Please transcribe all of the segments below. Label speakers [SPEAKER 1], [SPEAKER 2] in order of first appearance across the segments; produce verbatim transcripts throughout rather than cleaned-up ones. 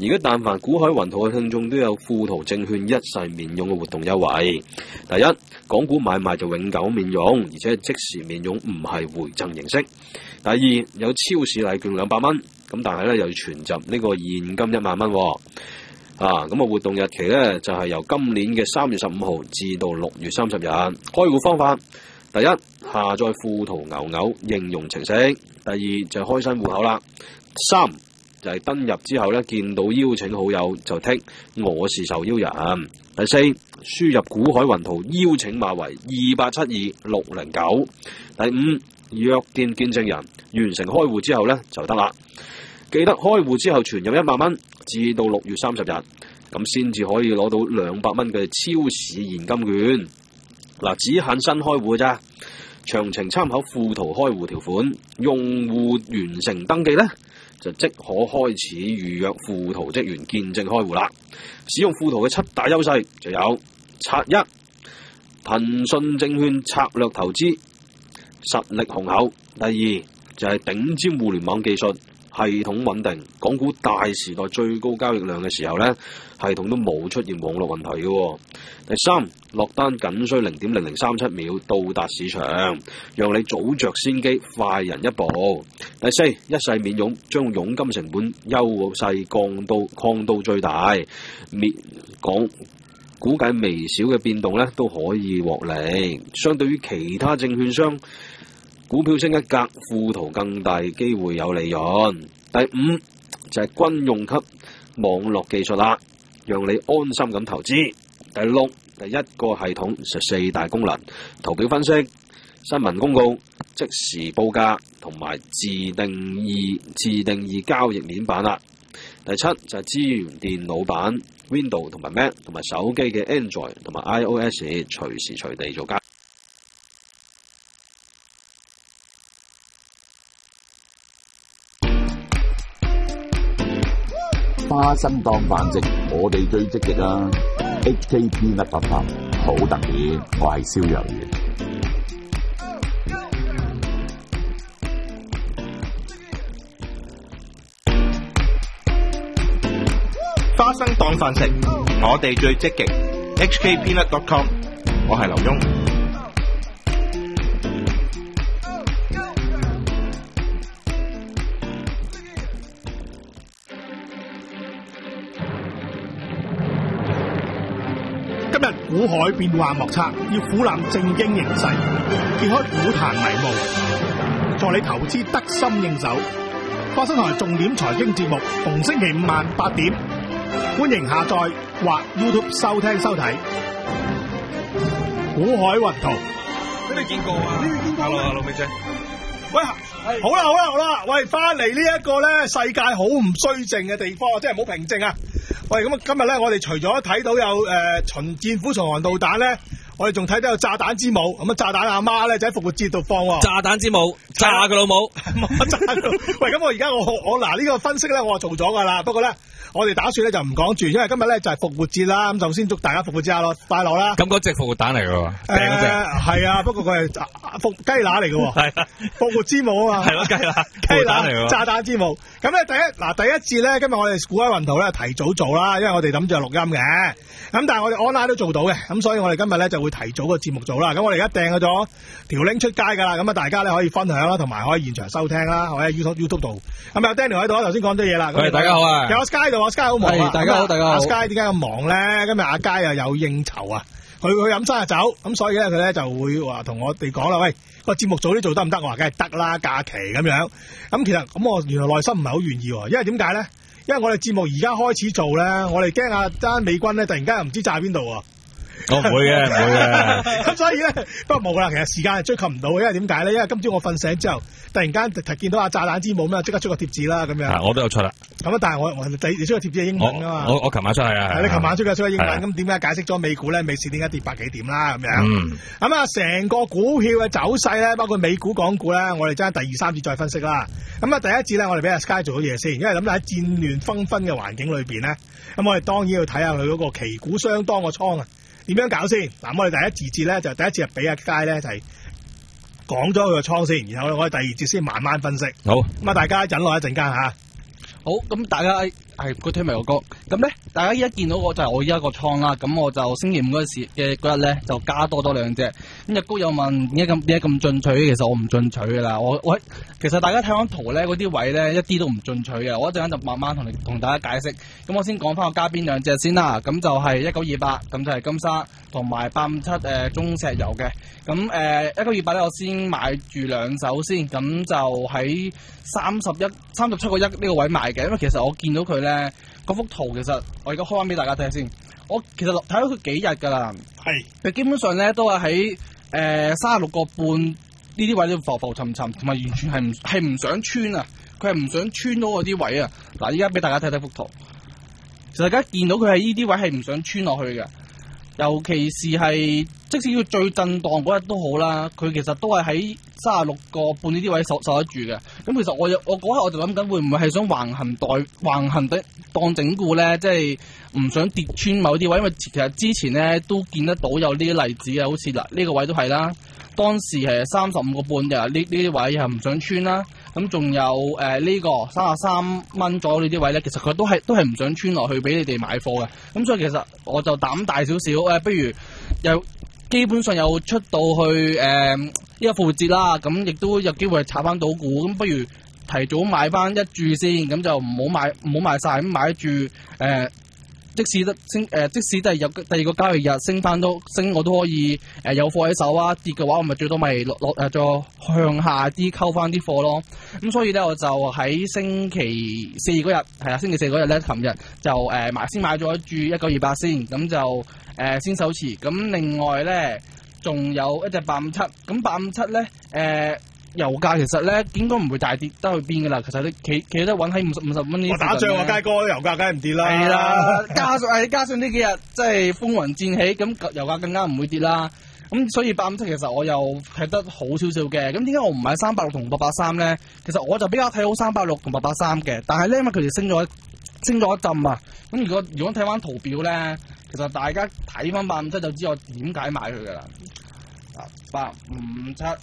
[SPEAKER 1] 而家但凡股海雲圖嘅聽眾都有富途證券一世免佣嘅活動優惠。第一，港股買賣就永久免佣，而且係即時免佣，唔係回贈形式。第二，有超市禮券兩百蚊，咁但係咧又要存集呢個現金一萬蚊。啊，咁啊活動日期咧就係、是、由今年嘅三月十五號至到六月三十日。開戶方法，第一，下載富途牛牛應用程式；第二就係開新戶口啦；三就係、是、登入之後咧見到邀請好友就剔我是受邀人；第四，輸入股海雲圖邀請碼為二八七二六零九；第五，約見見證人，完成開戶之後咧就得啦。記得開戶之後存入一萬蚊。至到六月三十日，咁先至可以攞到兩百蚊嘅超市現金券。嗱，只限新開戶咋，詳情參考富途開戶條款。用戶完成登記咧，就即可開始預約富途職員見證開戶啦。使用富途嘅七大優勢就有：拆一，騰訊證券策略投資實力雄厚；第二就係、是、頂尖互聯網技術。系統穩定，港股大時代最高交易量嘅時候呢，系統都冇出現網絡問題嘅。第三，落單僅需零點零零三七秒到達市場，讓你早着先機，快人一步。第四，一世免佣，將佣金成本優勢降到降到最大，免港估計微小嘅變動呢都可以獲利。相對於其他證券商，股票升一格，富途更大機會有利潤。第五就係、是、軍用級網絡技術啦，讓你安心咁投資。第六，第一個系統十四大功能，圖表分析、新聞公告、即時報價同埋自定義自定義交易面板啦。第七就係、是、支援電腦版 Windows 同埋 Mac 同埋手機嘅 Android 同埋 iOS 隨時隨地做交易。
[SPEAKER 2] 花生當飯食，我哋最積極啊 ！H K P 粒粒好特別，我係蕭陽元。
[SPEAKER 3] 花生當飯食，我哋最積極 H K P 粒 dot com， 我係劉墉。
[SPEAKER 4] 今日股海變幻莫測，要俯瞰政經形勢，揭開股壇迷霧，助你投資得心應手。花生台重點財經節目，逢星期五晚八點，歡迎下載或 YouTube 收聽收睇。股海雲圖，
[SPEAKER 3] 你哋見過啊？你哋見過啊？老美姐，
[SPEAKER 4] 喂，好啦好啦好啦，喂，翻嚟呢一個咧世界好唔衰靜嘅地方，即係唔好平靜啊！喂，咁啊，今日咧，我哋除咗睇到有誒、呃、巡戰斧巡航導彈咧，我哋仲睇到有炸彈之母。咁啊，炸彈阿媽咧就喺復活節度放喎。
[SPEAKER 5] 炸彈之母，炸佢老母，
[SPEAKER 4] 炸佢！喂，咁我而家我我嗱呢、這個分析咧，我做咗噶啦。不過咧，我哋打算咧就唔講住，因為今日咧就係復活節啦。咁就先祝大家復活節快樂快樂啦。
[SPEAKER 5] 咁嗰隻復活蛋嚟噶喎，訂嗰隻
[SPEAKER 4] 係啊，不過佢係復雞乸嚟嘅喎。係啊，復活之母啊嘛。係咯，雞乸，雞乸嚟喎。炸彈之母。咁咧第一嗱第一節咧，今日我哋股海雲圖咧提早做啦，因為我哋諗住錄音嘅。咁但係我哋 online 都做到嘅，咁所以我哋今日咧就會提早個節目做啦。咁我哋而家訂咗條 link 出街噶啦，咁啊大家咧可以分享啦，同埋可以現場收聽啦，或者 YouTube YouTube 度。咁有 Daniel 喺度，頭先講咗嘢啦。
[SPEAKER 5] 喂，大家好啊！
[SPEAKER 4] 有 Sky 度，我 Sky 好忙啊。
[SPEAKER 5] 大家好，大家好。
[SPEAKER 4] 阿 Sky 點解咁忙咧？今日阿佳又有應酬啊，佢去飲生日酒，咁所以咧佢咧就會話同我哋講啦，喂，個節目早啲做得唔得？我話梗係得啦，假期咁樣。咁其實咁我原來內心唔係好願意，因為點解咧？因為我哋節目而家開始做咧，我哋驚阿單美軍咧突然間又唔知炸喺邊度喎。
[SPEAKER 5] 我唔會嘅，唔會嘅。
[SPEAKER 4] 咁所以咧，不過冇啦。其實時間係追求唔到嘅，因為點解咧？因為今朝我瞓醒之後，突然間見到阿炸彈之母咁，即刻出個貼紙啦，咁樣。我都有出啦。咁啊，但係我我你你出個貼紙係英文噶嘛？我我琴晚出係啊。係你琴晚出嘅出嘅英文，咁點解解釋咗美股咧？美市點解跌百幾點啦？咁樣。嗯。咁啊，成個股票嘅走勢咧，包括美股、港股咧，我哋爭第二三節再分析啦。咁啊，第一節咧，我哋俾阿 Sky 做咗嘢先，因為諗住喺戰亂紛紛嘅環境裏邊咧，咁我哋當然要睇下佢嗰個旗鼓相當嘅倉啊。點樣搞先？嗱，我哋第一節節咧就第一節係俾阿佳咧就係講咗佢個倉先，然後我哋第二節先慢慢分析。好，咁啊大家忍耐一陣間吓。
[SPEAKER 5] 好，咁大家
[SPEAKER 6] 係佢推埋個歌。咁咧，大家依家見到我就係我依家個倉啦。咁我就星期五嗰時嘅嗰日咧，就加多多兩隻。咁日高有問點解咁點解咁進取？其實我唔進取噶啦。我我其實大家睇翻圖咧，嗰啲位咧一啲都唔進取嘅。我一陣間就慢慢同你同大家解釋。咁我先講翻我加邊兩隻先啦。咁就係一九二八，咁就係金沙同埋八五七誒中石油嘅。咁誒一九二八咧，我先買住兩手先。咁就喺三十一、三十七個一呢個位賣嘅。因為其實我見到佢咧嗰幅圖，其實我而家開翻俾大家睇下先。我其實睇咗佢幾日㗎啦。係。佢基本上咧都係喺誒三十六個半呢啲位都浮浮沉沉，同埋完全係唔係唔想穿啊！佢係唔想穿到嗰啲位啊！嗱，依家俾大家睇睇幅圖。其實大家見到佢係呢啲位係唔想穿落去嘅，尤其是係即使要最震盪嗰日都好啦，佢其實都係喺三十六個半呢啲位守守得住嘅。咁其實我有我嗰刻我就諗緊會唔會係想橫行代橫行的當整固咧，即係唔想跌穿某啲位，因為其實之前咧都見得到有呢啲例子啊，好似嗱呢個位都係啦，當時係三十五個半嘅呢呢啲位係唔想穿啦。咁仲有誒呢、呃這個三十三蚊左右呢啲位咧，其實佢都係都係唔想穿落去俾你哋買貨嘅。咁所以其實我就膽大少少誒，不如又基本上又出到去誒呢、呃、個復活節啦，咁亦都有機會炒翻到股，咁不如提早買翻一注先，咁就唔好買唔好賣晒，咁買一注誒。呃即使得升誒、呃，即使都係有第二個交易日升翻都升，我都可以誒、呃、有貨喺手啊。跌嘅話，我咪最多咪落落誒再向下啲溝翻啲貨咯。咁所以咧，我就喺星期四嗰日係啊，星期四嗰日咧，琴日就誒買、呃、先買咗一注一九二八先，咁就誒、呃、先手持。咁另外咧，仲有一隻八五七，咁八五七咧誒。呃油價其實咧應該唔會大跌得去邊噶啦，其實你企企得穩喺五十五十蚊呢。我
[SPEAKER 4] 打仗啊，佳哥，油價梗係唔跌啦。
[SPEAKER 6] 係啦，加上係加上呢幾日即係風雲漸起，咁油價更加唔會跌啦。咁所以八五七其實我又睇得好少少嘅。咁點解我唔買三百六同八八三咧？其實我就比較睇好三百六同八八三嘅，但係咧因為佢哋升咗升咗一陣啊。咁如果如果睇翻圖表咧，其實大家睇翻八五七就知我點解買佢噶啦。啊，八五七。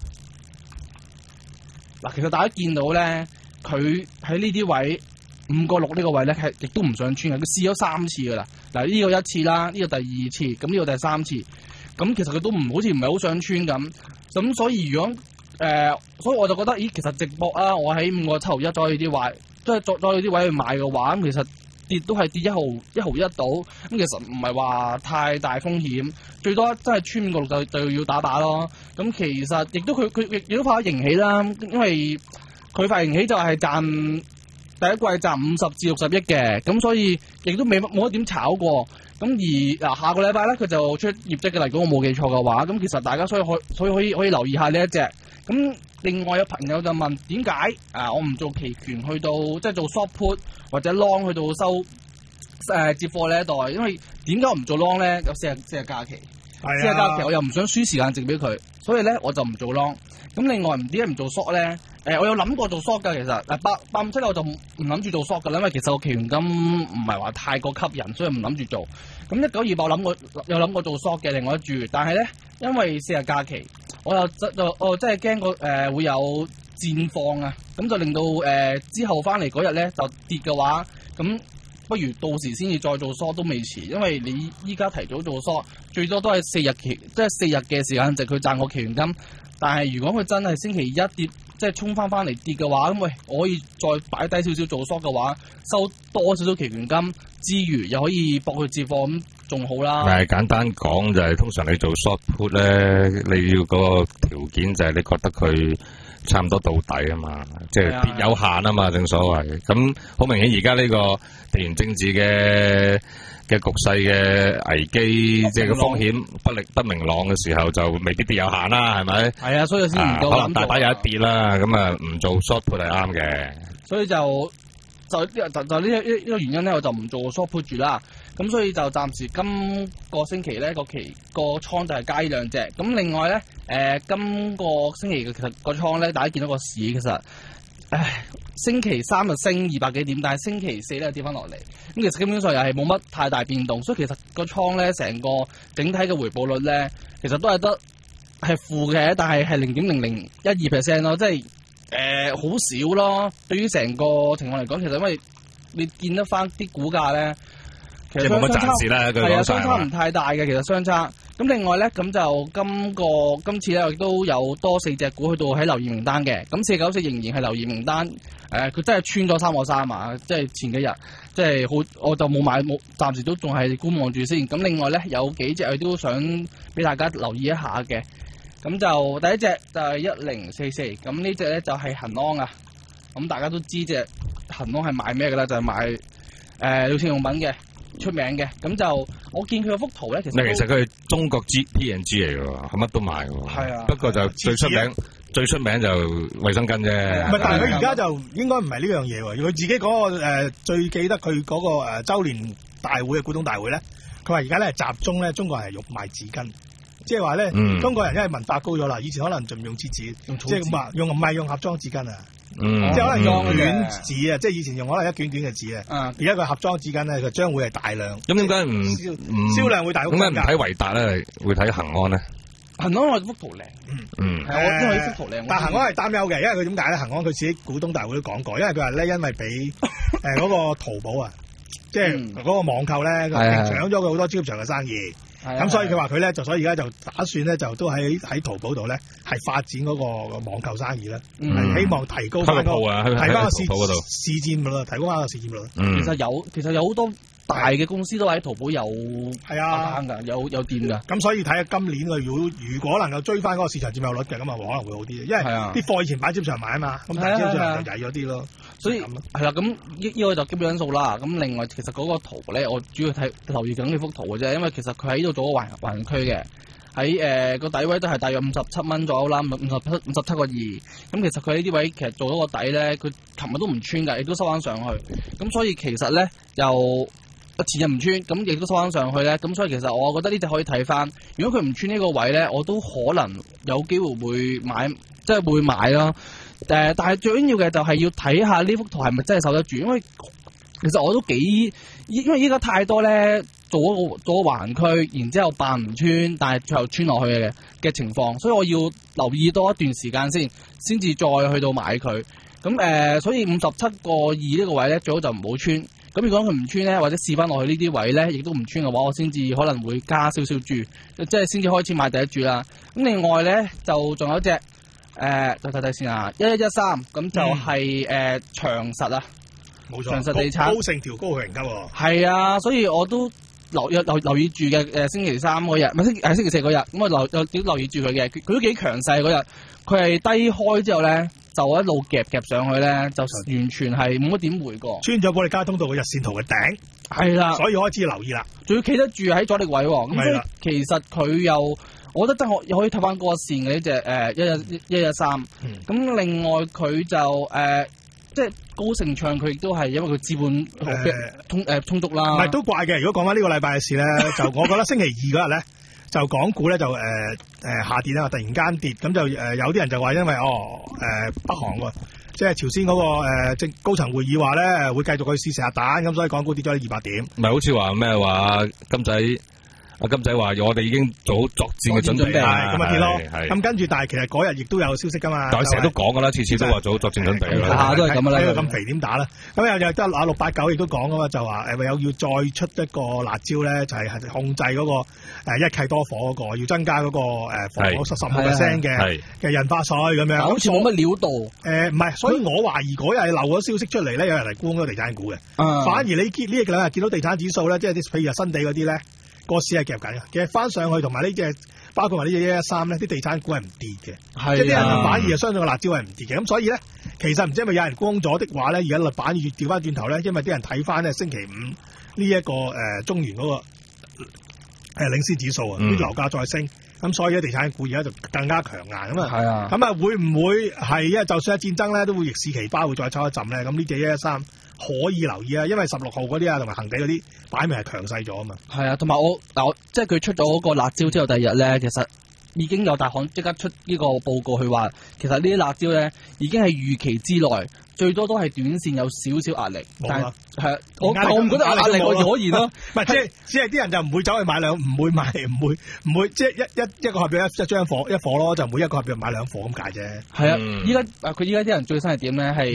[SPEAKER 6] 嗱，其實大家見到咧，佢喺呢啲位五個六呢個位咧，係亦都唔想穿嘅。佢試咗三次噶啦，嗱呢個一次啦，呢個第二次，咁呢個第三次，咁其實佢都唔好似唔係好想穿咁。咁所以如果誒、呃，所以我就覺得，咦，其實直播啊，我喺五個七毫一左右啲位，即係再再啲位去買嘅話，咁其實跌都係跌一毫一毫一到，咁其實唔係話太大風險，最多真係穿五個六就就要打靶咯。咁其實亦都佢佢亦都發咗盈喜啦，因為佢發盈喜就係賺第一季賺五十至六十億嘅，咁所以亦都未冇乜點炒過。咁而嗱下個禮拜咧，佢就出業績嘅嚟講，我冇記錯嘅話，咁其實大家所以可所以可以可以留意下呢一隻。咁另外有朋友就問點解啊？我唔做期權去到即係做 short put 或者 long 去到收誒、呃、接貨呢一代，因為點解我唔做 long 咧？有四日四日假期，四日假期我又唔想輸時間值俾佢，所以咧我就唔做 long。咁另外唔點解唔做 short 咧？誒、呃，我有諗過做 short 㗎，其實誒八八五七我就唔諗住做 short 㗎啦，因為其實個期權金唔係話太過吸引，所以唔諗住做。咁一九二八我諗過有諗過做 short 嘅另外一注，但係咧因為四日假期，我又就我真係驚個誒會有戰況啊，咁就令到誒、呃、之後翻嚟嗰日咧就跌嘅話，咁不如到時先至再做 short 都未遲，因為你依家提早做 short，最多都係四日期，即係四日嘅時間值佢賺個期權金。但係如果佢真係星期一跌，即係衝翻翻嚟跌嘅話，咁喂，我可以再擺低少少做 short 嘅話，收多少少期權金之餘，又可以博佢接貨，咁仲好啦。
[SPEAKER 5] 係簡單講就係、是，通常你做 short put 咧，你要個條件就係你覺得佢差唔多到底啊嘛，即係跌有限啊嘛，正所謂。咁好明顯而家呢個地緣政治嘅嘅局勢嘅危機，即係個風險不力不明朗嘅時候，就未必跌有限啦，係咪？係
[SPEAKER 6] 啊，所以先唔夠、
[SPEAKER 5] 啊、可能大把有一跌啦，咁啊唔做 short put 係啱嘅。
[SPEAKER 6] 所以就就就就呢一呢個原因咧，我就唔做 short put 住啦。咁所以就暫時今個星期咧個期個倉就係加呢兩隻。咁另外咧，誒、呃、今個星期嘅其實個倉咧，大家見到個市其實，唉。星期三就升二百幾點，但係星期四咧跌翻落嚟，咁其實基本上又係冇乜太大變動，所以其實個倉咧成個整體嘅回報率咧，其實都係得係負嘅，但係係零點零零一二 percent 咯，即係誒好少咯。對於成個情況嚟講，其實因為你見得翻啲股價咧，其實
[SPEAKER 5] 即係冇乜賺市啦，
[SPEAKER 6] 係啊，相差唔太大嘅，其實相差。咁另外咧，咁就今個今次咧亦都有多四隻股去到喺留意名單嘅。咁四九四仍然係留意名單，誒、呃，佢真係穿咗三個三啊！即係前幾日，即係好，我就冇買，冇暫時都仲係觀望住先。咁另外咧，有幾隻我都想俾大家留意一下嘅。咁就第一隻就係一零四四，咁呢隻咧就係恒安啊。咁大家都知隻恒安係賣咩嘅啦，就係、是、賣誒女性用品嘅。出名嘅，咁就我見佢個幅圖咧，其實
[SPEAKER 5] 其實佢係中國 G P and G 嚟嘅喎，係乜都賣嘅喎。係
[SPEAKER 6] 啊，
[SPEAKER 5] 不過就最出名，最出名就衛生巾啫。
[SPEAKER 4] 唔係，但係佢而家就應該唔係呢樣嘢喎。佢自己嗰、那個、呃、最記得佢嗰個誒週年大會嘅股東大會咧，佢話而家咧集中咧中國人係用賣紙巾，即係話咧中國人因為文化高咗啦，以前可能仲用廁紙，即係咁話用唔係用盒裝紙巾啊。
[SPEAKER 5] 嗯，
[SPEAKER 4] 即係可能用卷紙啊，即係以前用可能一卷卷嘅紙啊，而家個盒裝紙巾咧，佢將會係大量。
[SPEAKER 5] 咁點解唔
[SPEAKER 4] 銷量會大好多？
[SPEAKER 5] 點解唔睇維達咧，會睇恒安咧？
[SPEAKER 6] 恒安我幅圖靚，嗯嗯，係我因為幅圖靚。但恒安係擔憂嘅，因為佢點解咧？恒安佢自己股東大會都講過，因為佢話咧，因為俾誒嗰個淘寶啊，即係嗰個網購咧，搶咗佢好多超級場嘅生意。咁所以佢話佢咧就所以而家就打算咧就都喺喺淘寶度咧係發展嗰個網購生意咧，係、嗯、希望提高翻、那個提翻個市市佔率，提高翻個市佔率。 嗯、其實有其實有好多大嘅公司都喺淘寶有係啊㗎，有有店㗎。咁所以睇下今年佢如果如果能夠追翻嗰個市場佔有率嘅，咁啊可能會好啲，因為啲貨以前擺喺商場買啊嘛，咁擺喺商場就曳咗啲咯。所以係啦，咁呢呢個就基本因素啦。咁另外其實嗰個圖咧，我主要睇留意緊呢幅圖嘅啫，因為其實佢喺度做個橫橫區嘅，喺誒個底位都係大約五十七蚊左右啦，五十七五十七個二。咁其實佢呢啲位其實做咗個底咧，佢琴日都唔穿㗎，亦都收翻上去。咁所以其實咧又前日唔穿，咁亦都收翻上去咧。咁所以其實我覺得呢隻可以睇翻。如果佢唔穿呢個位咧，我都可能有機會會買，即係會買咯。誒、呃，但係最緊要嘅就係要睇下呢幅圖係咪真係受得住，因為其實我都幾，因為依家太多咧做一個做一個橫區，然之後扮唔穿，但係最後穿落去嘅嘅情況，所以我要留意多一段時間先，先至再去到買佢。咁誒、呃，所以五十七個二呢個位咧，最好就唔好穿。咁如果佢唔穿咧，或者試翻落去呢啲位咧，亦都唔穿嘅話，我先至可能會加少少注，即係先至開始買第一注啦。咁另外咧，就仲有一隻。誒、呃，再睇睇先啊，一一一三咁就係、是、誒、嗯呃、長實啊，冇錯，長實地產高盛調高佢評級喎，係啊，所以我都留留留意住嘅誒，星期三嗰日，唔係星係星期四嗰日，咁我留有點留意住佢嘅，佢都幾強勢嗰日，佢係低開之後咧，就一路夾夾上去咧，就完全係冇乜點回過，穿咗保利加通道嘅日線圖嘅頂，係啦，所以開始留意啦，仲要企得住喺阻力位喎，咁所以其實佢又。我覺得真可可以睇翻嗰個線嘅呢隻誒一一一一三，咁、嗯、另外佢就誒、呃、即係高盛唱佢亦都係因為佢資本充誒、呃、充足啦。唔係都怪嘅，如果講翻呢個禮拜嘅事咧，就我覺得星期二嗰日咧就港股咧就誒誒、呃、下跌啦，突然間跌，咁就誒、呃、有啲人就話因為哦誒、呃、北韓喎，即係朝鮮嗰、那個誒即、呃、高層會議話咧會繼續去試射核彈，咁所以港股跌咗二百點。唔係好似話咩話金仔？阿金仔話：我哋已經做好作戰嘅準備，係咁啊跌咯。咁跟住，但係其實嗰日亦都有消息噶嘛。但係成日都講噶啦，次次都話做好作戰準備啦。下都係咁啦。睇佢咁肥點打啦？咁又又得阿六八九亦都講噶嘛，就話誒有要再出一個辣椒咧，就係、係、控制嗰、嗰個、呃、一契多伙嗰、嗰個，要增加嗰、嗰個誒房屋十十五 percent 嘅嘅印花稅咁樣。好似冇乜料到。誒唔係，所以我懷疑嗰日漏咗消息出嚟咧，有人嚟沽嗰個地產股嘅、嗯。反而你呢一兩日見到地產指數咧，即係啲譬如新地嗰啲咧。個市係夾緊嘅，其實翻上去同埋呢隻，包括埋呢隻一一三咧，啲地產股係唔跌嘅，即係啲人反而係相信個辣椒係唔跌嘅。咁所以咧，其實唔知係咪有人沽咗的話咧，而家反而調翻轉頭咧，因為啲人睇翻咧星期五呢、這、一個誒、呃、中原嗰、那個誒、呃、領先指數啊，啲、嗯、樓價再升，咁所以咧地產股而家就更加強硬咁啊。係啊，咁啊會唔會係因為就算係戰爭咧，都會逆市奇葩會再抽一陣咧？咁呢隻一一三。可以留意啊，因為十六號嗰啲啊，同埋恒地嗰啲擺明係強勢咗啊嘛。係啊，同埋我嗱，我即係佢出咗嗰個辣椒之後，第二日咧，其實已經有大行即刻出呢個報告去話，其實呢啲辣椒咧已經係預期之內，最多都係短線有少少壓力。但係係我我唔覺得壓力我可言咯。唔係即係只係啲人就唔會走去買兩，唔會買唔會唔會即係一一一個合約一一張貨一貨咯，就每一個合約買兩貨咁解啫。係啊，依家佢依家啲人最新係點咧？係。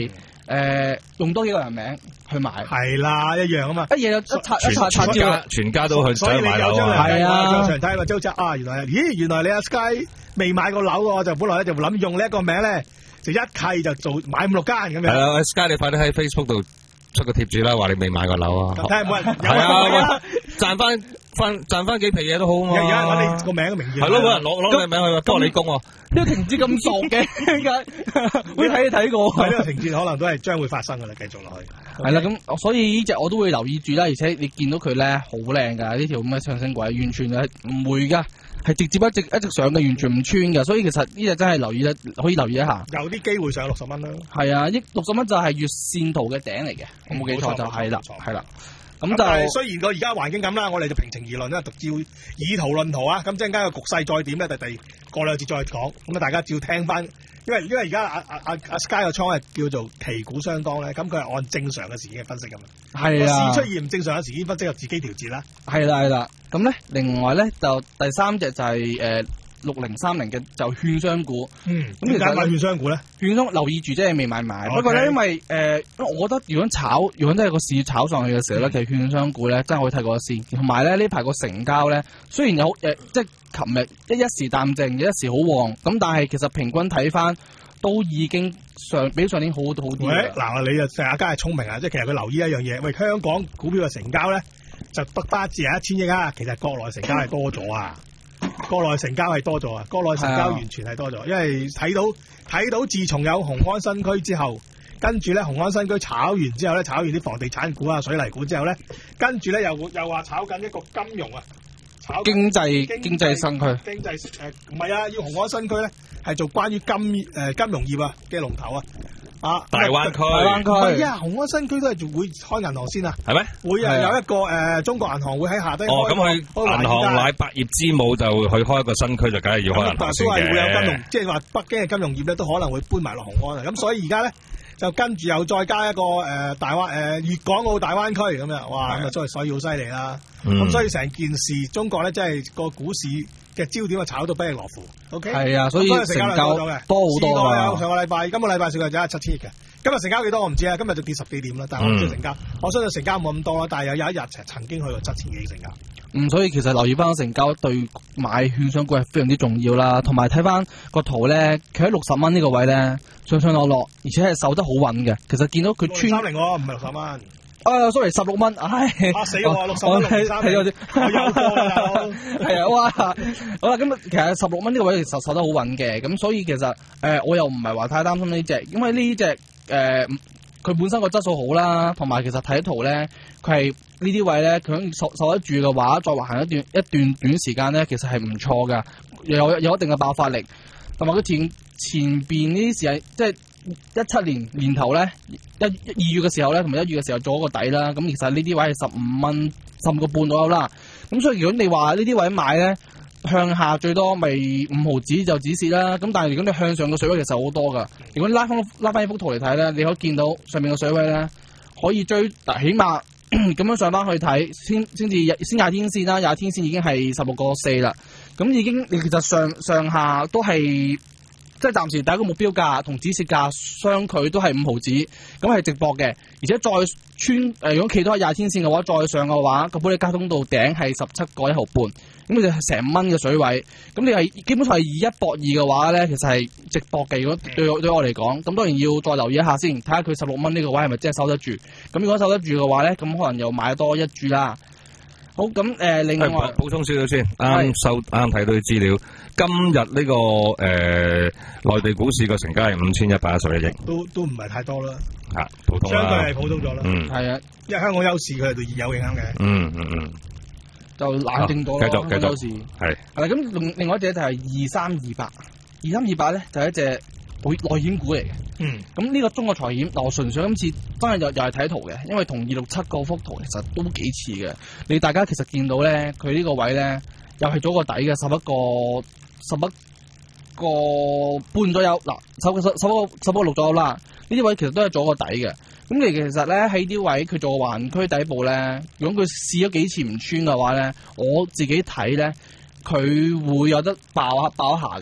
[SPEAKER 6] 誒用多幾個人名去買，
[SPEAKER 4] 係啦，一樣啊嘛，
[SPEAKER 6] 一嘢一拆一拆拆
[SPEAKER 5] 家全家都去
[SPEAKER 4] 所以你有張
[SPEAKER 6] 係啊，
[SPEAKER 4] 常睇個周則啊，原來咦原來你阿 Sky 未買過樓，我就本來咧就諗用呢一個名咧，就一契就做買五六間咁樣。
[SPEAKER 5] 係啦 ，Sky 你快啲喺 Facebook 度出個貼紙啦，話你未買過樓啊！
[SPEAKER 4] 睇下冇人有
[SPEAKER 5] 係
[SPEAKER 4] 啊，
[SPEAKER 5] 賺翻翻賺翻幾皮嘢都好啊嘛！
[SPEAKER 4] 有人揾你個名嘅名義。
[SPEAKER 5] 係咯，冇人攞攞你名去幫你供喎。
[SPEAKER 6] 呢個情節咁熟嘅，點解？會睇你睇過。
[SPEAKER 4] 係呢個情節可能都係將會發生㗎啦，繼續落去。
[SPEAKER 6] 係啦，咁所以呢隻我都會留意住啦，而且你見到佢咧好靚㗎，呢條咁嘅上升軌完全係唔會㗎，係直接一直一直上嘅，完全唔穿㗎，所以其實呢隻真係留意得可以留意一下。
[SPEAKER 4] 有啲機會上六十蚊啦。係
[SPEAKER 6] 啊，呢六十蚊就係月線圖嘅頂嚟嘅，我冇記錯就係啦，係啦。咁就
[SPEAKER 4] 雖然個而家環境咁啦，我哋就平情而論啦，照以圖論圖啊。咁陣間個局勢再點咧，第第過兩節再講。咁啊，大家照聽翻，因為因為而家阿阿阿阿 Sky 個倉係叫做旗鼓相當咧，咁佢係按正常嘅時間分析㗎嘛。
[SPEAKER 6] 係啊。
[SPEAKER 4] 市出現唔正常嘅時間分析，就自己調節啦。
[SPEAKER 6] 係啦係啦。咁咧，另外咧就第三隻就係誒六零三零嘅就券商股。嗯。咁其實買券商股咧，券商留意住即係未買買。Okay. 不過咧，因為誒、呃，我覺得如果炒，如果真係個市炒上去嘅時候咧，其實券商股咧真係可以睇過先。同埋咧呢排個成交咧，雖然有誒、呃，即係琴日一一時淡靜，一時好旺，咁但係其實平均睇翻都已經上比上年好好啲。喂，
[SPEAKER 4] 嗱，你就成日家係聰明啊！即係其實佢留意一樣嘢，喂，香港股票嘅成交咧就得翻至係一千億啊，其實國內成交係多咗啊。國內成交係多咗啊！國內成交完全係多咗，因為睇到睇到自從有雄安新區之後，跟住咧雄安新區炒完之後咧，炒完啲房地產股啊、水泥股之後咧，跟住咧又又話炒緊一個金融啊，炒
[SPEAKER 6] 經濟經濟新區，
[SPEAKER 4] 經濟誒唔係啊，要雄安新區咧係做關於金誒、呃、金融業啊嘅龍頭啊。啊！
[SPEAKER 5] 大灣區，
[SPEAKER 6] 大灣區，
[SPEAKER 4] 唔係啊！雄安新區都係會開銀行先啊，
[SPEAKER 5] 係咩？
[SPEAKER 4] 會啊，有一個誒、呃、中國銀行會喺下低。
[SPEAKER 5] 哦，咁佢銀行乃百業之母就去開一個新區，就梗係要開銀行先嘅。
[SPEAKER 4] 都係會有金融，即係話北京嘅金融業咧，都可能會搬埋落雄安啊。咁所以而家咧就跟住又再加一個誒、呃、大灣誒粵港澳大灣區咁樣，哇！咁啊，所以所以好犀利啦。咁、嗯、所以成件事，中國咧真係個股市嘅焦點啊，炒到不亦樂乎。O K， 係
[SPEAKER 6] 啊，所以成交多好多啊。
[SPEAKER 4] 上個禮拜，今個禮拜成個就係七千億嘅。今日成交幾多我唔知啊，今日就跌十幾點啦。但係我唔知成交，嗯、我相信成交冇咁多啦。但係有有一日曾經去過七千幾成交。
[SPEAKER 6] 嗯，所以其實留意翻個成交對買券商股係非常之重要啦。同埋睇翻個圖咧，佢喺六十蚊呢個位咧上上落落，而且係守得好穩嘅。其實見到佢穿
[SPEAKER 4] 三零喎，唔係六十蚊。
[SPEAKER 6] 啊 ，sorry， 十六蚊，唉，
[SPEAKER 4] 嚇死我，六十蚊六三零，我有過啦，
[SPEAKER 6] 係啊，哇，好啦，咁其實十六蚊呢個位其實守得好穩嘅，咁所以其實誒、呃、我又唔係話太擔心呢隻，因為呢隻誒佢本身個質素好啦，同埋其實睇圖咧，佢係呢啲位咧，佢受受得住嘅話，再行一段一段短時間咧，其實係唔錯噶，有有一定嘅爆發力，同埋佢前前邊呢啲時係即係。一七年年頭咧，一二月嘅時候咧，同埋一月嘅時候做咗個底啦。咁其實呢啲位係十五蚊，十五個半左右啦。咁所以如果你話呢啲位買咧，向下最多咪五毫子就止蝕啦。咁但係如果你向上嘅水位其實好多噶。如果你拉翻拉翻呢幅圖嚟睇咧，你可以見到上面嘅水位咧可以追，起碼咁樣上翻去睇，先先至先廿天線啦，廿天線已經係十六個四啦。咁已經你其實上上下都係。即係暫時第一個目標價同止蝕價相距都係五毫子，咁係直播嘅，而且再穿誒、呃，如果企到喺廿天線嘅話，再上嘅話，個保利加通道頂係十七個一毫半，咁就係成蚊嘅水位，咁你係基本上係二一博二嘅話咧，其實係直播嘅。如果對我對我嚟講，咁當然要再留意一下先，睇下佢十六蚊呢個位係咪真係守得住。咁如果守得住嘅話咧，咁可能又買多一注啦。好，咁誒、呃，另外
[SPEAKER 5] 補充少少先，啱收啱睇到啲資料。今日呢、這個誒內、呃、地股市個成交係五千一百一十一億，
[SPEAKER 4] 都都唔係太多啦，
[SPEAKER 5] 嚇普通啦，
[SPEAKER 4] 相對係普通咗啦。
[SPEAKER 6] 嗯，係啊，因為香港優
[SPEAKER 4] 勢佢係對有影響嘅。
[SPEAKER 5] 嗯嗯嗯，
[SPEAKER 6] 就冷靜咗咯。
[SPEAKER 5] 繼續繼續，係
[SPEAKER 6] 係啦。咁另另外一隻就係二三二八，二三二八咧就係、是、一隻內險股嚟嘅。嗯，咁呢個中國財險，嗱我純粹今次真係又又係睇圖嘅，因為同二六七嗰幅圖其實都幾似嘅。你大家其實見到咧，佢呢個位咧又係咗個底嘅，十一個十一個半左右。嗱，十十十一個十一個六左右啦。呢啲位其實都係咗個底嘅。咁你其實咧喺啲位佢做環區底部咧，如果佢試咗幾次唔穿嘅話咧，我自己睇咧佢會有得爆一爆一下嘅。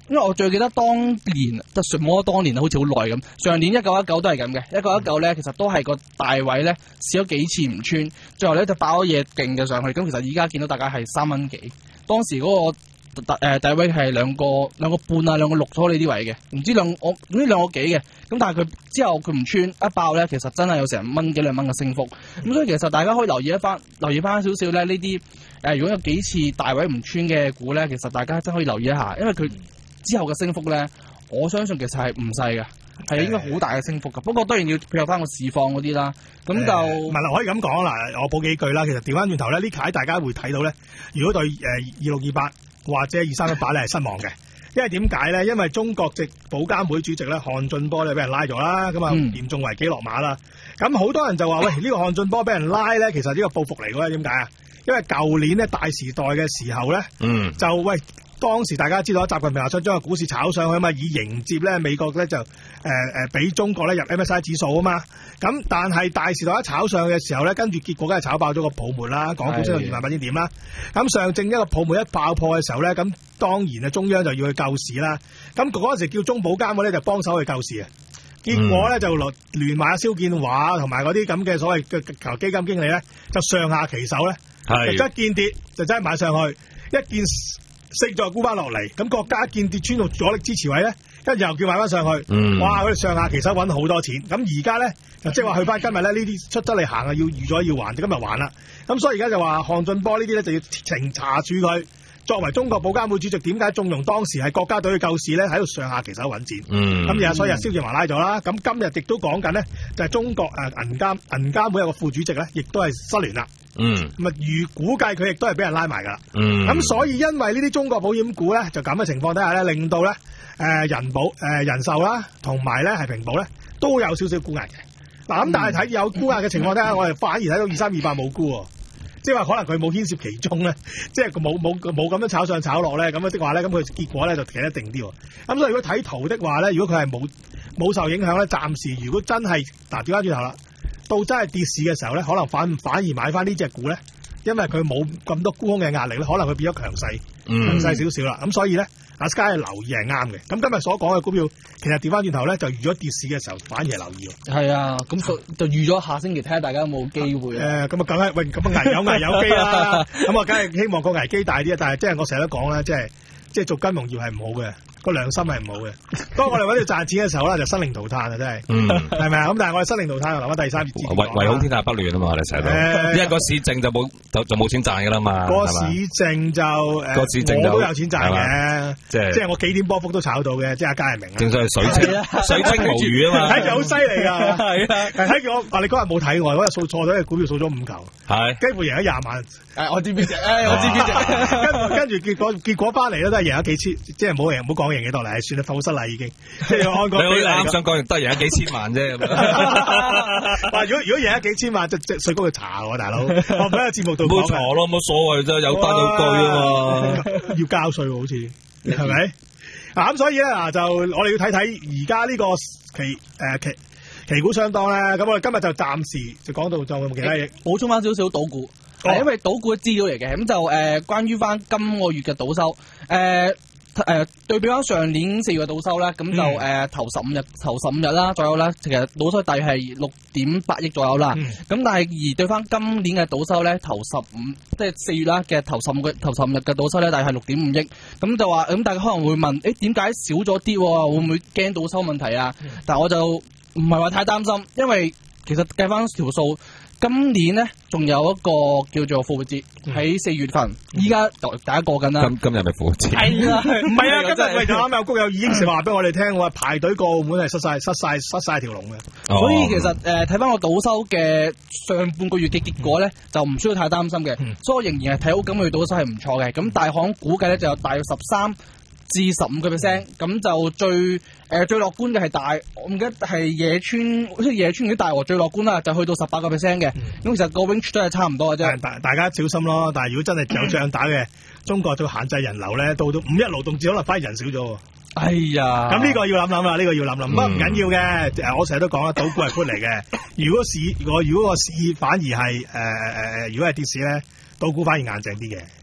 [SPEAKER 6] 因為我最記得當年，就冇咗當年好似好耐咁。上年一九一九都係咁嘅，一九一九咧其實都係個大位咧試咗幾次唔穿，最後咧就爆咗嘢勁嘅上去。咁其實依家見到大家係三蚊幾，當時嗰、那個。誒大位係兩個兩個半啊，兩個六咗呢啲位嘅，唔知兩我呢兩個幾嘅，咁但係佢之後佢唔穿一爆咧，其實真係有成蚊幾兩蚊嘅升幅，咁所以其實大家可以留意一翻，留意翻少少咧呢啲誒，如果有幾次大位唔穿嘅股咧，其實大家真可以留意一下，因為佢之後嘅升幅咧，我相信其實係唔細嘅，係應該好大嘅升幅嘅。不過當然要配合翻個市況嗰啲啦，咁就
[SPEAKER 4] 唔係啦，可以咁講啦，我補幾句啦。其實調翻轉頭咧，呢排大家會睇到咧，如果對誒二六二八。或者二三一八咧係失望嘅，因為點解咧？因為中國籍保監會主席咧韓俊波咧俾人拉咗啦，咁啊嚴重違紀落馬啦。咁好多人就話：喂，呢個韓俊波俾人拉咧，其實呢個報復嚟嘅，點解啊？因為舊年咧大時代嘅時候咧，嗯，就喂當時大家知道習近平話想將個股市炒上去啊嘛，以迎接咧美國咧就誒誒俾中國咧入 M S C I 指數啊嘛。咁但係大時代一炒上去嘅時候咧，跟住結果梗係炒爆咗個泡沫啦，港股升到二萬八千點啦。咁上證一個泡沫一爆破嘅時候咧，咁當然啊中央就要去救市啦。咁嗰陣時叫中保監嗰咧就幫手去救市啊。結果咧就聯聯埋阿蕭建華同埋嗰啲咁嘅所謂嘅球基金經理咧，就上下其手咧，就一見跌就真係買上去，一見升再沽翻落嚟。咁國家一見跌穿到阻力支持位咧，跟住又叫買翻上去。嗯、哇！佢哋上下其手揾好多錢。咁而家咧就即係話去翻今日咧呢啲出得嚟行啊，要預咗要還，就今日還啦。咁所以而家就話韓俊波呢啲咧就要情查處佢。作為中國保監會主席，點解縱容當時係國家隊去救市咧？喺度上下其手揾錢。嗯。咁而所以啊，蕭建華拉咗啦。咁今日亦都講緊咧，就係、是、中國誒銀監銀監會有個副主席咧，亦都係失聯啦。嗯。咁啊，預估計佢亦都係俾人拉埋㗎啦。嗯。咁所以因為呢啲中國保險股咧，就咁嘅情況底下咧，令到咧誒、呃、人保誒、呃、人壽啦，同埋咧係平保咧，都有少少沽壓嘅。嗱咁，但係睇有沽壓嘅情況底下，我哋反而睇到二三二八冇沽喎。即係話可能佢冇牽涉其中咧，即係佢冇冇冇咁樣炒上炒落咧，咁樣的話咧，咁佢結果咧就企得定啲喎。咁所以如果睇圖的話咧，如果佢係冇冇受影響咧，暫時如果真係嗱調翻轉頭啦，到真係跌市嘅時候咧，可能反反而買翻呢隻股咧，因為佢冇咁多沽空嘅壓力咧，可能佢變咗強勢，強勢少少啦。咁所以咧，阿 Sky 留意係啱嘅。咁今日所講嘅股票，其實調翻轉頭咧，就預咗跌市嘅時候，反而係留意。係
[SPEAKER 6] 啊，咁就預咗下星期睇下大家有冇機會。
[SPEAKER 4] 誒、呃，咁啊，梗係喂，咁啊危有危有機啦。咁啊，梗係希望個危機大啲啊。但係即係我成日都講咧，即係即係做金融業係唔好嘅。個良心係唔好嘅。當我哋揾到賺錢嘅時候咧，就生靈塗炭啊！真係，係咪啊？咁但係我哋生靈塗炭，留翻第三節。
[SPEAKER 5] 唯唯恐天下不亂啊嘛！我哋成日都，因為個市淨就冇就就冇錢賺噶啦嘛。
[SPEAKER 4] 個市淨就誒，個市淨我都有錢賺嘅，即係即係我幾點波幅都炒到嘅，即係阿嘉係明啊。
[SPEAKER 5] 正所謂水清水清無魚啊嘛，
[SPEAKER 4] 睇住好犀利㗎，係啊！睇住我話你嗰日冇睇我，嗰日掃錯咗嘅股票掃咗五球，係幾乎贏咗廿萬。
[SPEAKER 6] 誒，我知邊隻？誒，我知邊隻？
[SPEAKER 4] 跟跟住結果結果翻嚟咧都係贏咗幾千，即係冇贏冇講贏幾多嚟，算啦，放失啦已經。即係按個比例。你啱
[SPEAKER 5] 想講，都係贏咗幾千萬啫。
[SPEAKER 4] 嗱，如果如果贏咗幾千萬，即即稅局去查喎，大佬。我唔喺節目度講。
[SPEAKER 5] 冇查咯，冇所謂啫，有單有據啊嘛。
[SPEAKER 4] 要交稅喎，好似係咪？嗱咁所以咧嗱，就我哋要睇睇而家呢個期誒期期股相當咧。咁我哋今日就暫時就講到就其他嘢，
[SPEAKER 6] 補充翻少少賭股。係、哦、因為賭股嘅資料嚟嘅，咁就誒、呃、關於翻今個月嘅賭收，誒、呃、誒、呃、對比翻上年四月嘅賭收咧，咁就誒、呃、頭十五日頭十五日啦左右啦，其實賭收大約係六點八億左右啦。咁、嗯、但係而對翻今年嘅賭收咧，頭十五即係四月啦嘅頭十五個頭十五日嘅賭收咧，大約係六點五億。咁就話咁大家可能會問，誒點解少咗啲？會唔會驚賭收問題啊？嗯、但係我就唔係話太擔心，因為其實計翻條數。今年咧仲有一個叫做復活節喺四月份，依家大家過緊啦。
[SPEAKER 5] 今今日咪復活節？
[SPEAKER 4] 係啊，唔係啊，今日喂就啱有谷友已經成話俾我哋聽，我話排隊過澳門係失晒失晒失晒條龍嘅。
[SPEAKER 6] 哦、所以其實誒睇翻個賭收嘅上半個月嘅結果咧，嗯、就唔需要太擔心嘅。嗯、所以我仍然係睇好今個月賭收係唔錯嘅。咁大行估計咧就有大約十三至十五個 percent，咁就最誒、呃、最樂觀嘅係大，我唔記得係野村，好似野村啲大和最樂觀啦，就去到十八個 percent 嘅。咁、嗯、其實個 range 都係差唔多嘅啫。
[SPEAKER 4] 大大家小心咯，但係如果真係有仗打嘅，中國就限制人流咧，到到五一勞動節可能反而人少咗。
[SPEAKER 6] 哎呀，
[SPEAKER 4] 咁呢個要諗諗啦，呢、呢個要諗諗。不過唔緊要嘅，誒我成日都講啦，賭股係 put 嚟嘅。如果市如果如果個市反而係誒誒誒，如果係跌市咧，賭股反而硬淨啲嘅。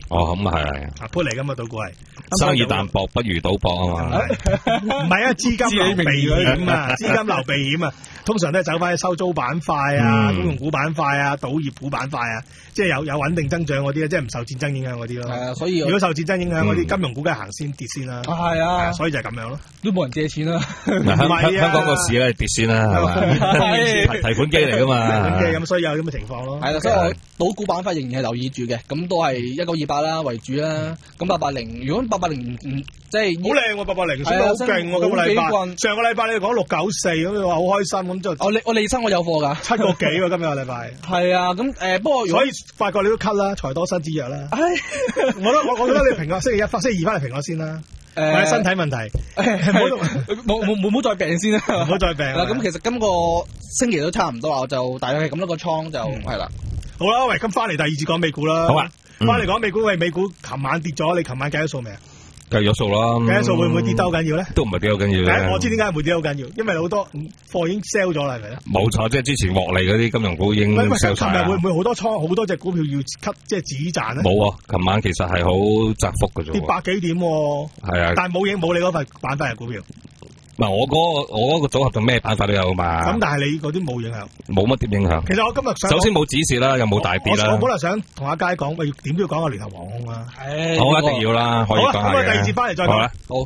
[SPEAKER 5] 哦，咁係係。
[SPEAKER 4] 啊，搬嚟噶嘛賭股係。
[SPEAKER 5] 生意淡薄不如賭博啊嘛。
[SPEAKER 4] 唔係啊，資金流避險啊，資金流避險啊，通常都係走翻去收租板塊啊、公用股板塊啊、賭業股板塊啊，即係有有穩定增長嗰啲，即係唔受戰爭影響嗰啲咯。係啊，所以如果受戰爭影響嗰啲金融股梗係行先跌先啦。係啊，所以就係咁樣咯，都冇人借錢啦。唔係啊，香港個市咧跌先啦，係嘛？提提款機嚟噶嘛。提款機咁，所以有咁嘅情況咯。係啦，所以我賭股板塊仍然係留意住嘅，咁都係一九二八啦為主啦。咁八八零，如果八八零唔即係好靚喎，八八零升得好勁喎，今個禮拜。上個禮拜你講六九四咁，你話好開心咁就。我利我利生我有貨㗎，七個幾喎今日個禮拜。係啊，咁誒不過所以發覺你都 cut 啦，財多身子弱啦。唉，我覺得我我覺得你評我星期一、星期二翻嚟評我先啦。誒，或者身體問題，冇冇冇冇再病先啦，唔好再病。嗱，咁其實今個星期都差唔多啦，我就大約係咁多個倉就係啦。好啦，喂，咁翻嚟第二節講美股啦。好啊，翻嚟講美股，喂，美股琴晚跌咗，你琴晚計咗數未啊？計咗數啦。計咗數會唔會跌得好緊要咧？都唔係跌好緊要嘅。我知點解會跌得好緊要，因為好多貨已經 sell 咗啦，係咪咧？冇錯，即係之前獲利嗰啲金融股已經 sell 晒。琴日會唔會好多倉好多隻股票要 cut 即係止賺咧？冇啊，琴晚其實係好窄幅嘅啫。跌百幾點？係啊，但係冇影冇你嗰份板塊嘅股票。唔係我嗰個我嗰個組合就咩板塊都有嘛。咁但係你嗰啲冇影響，冇乜點影響。其實我今日想首先冇指示啦，又冇大跌啦。我本來想同阿佳講，喂，點都要講個聯合航空啦。係，好一定要啦，可以講下嘅。好啦，咁啊，第二節翻嚟再講。好啦，好。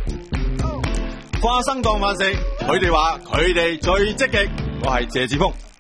[SPEAKER 7] 花生當飯食，佢哋話佢哋最積極，我係謝志峰。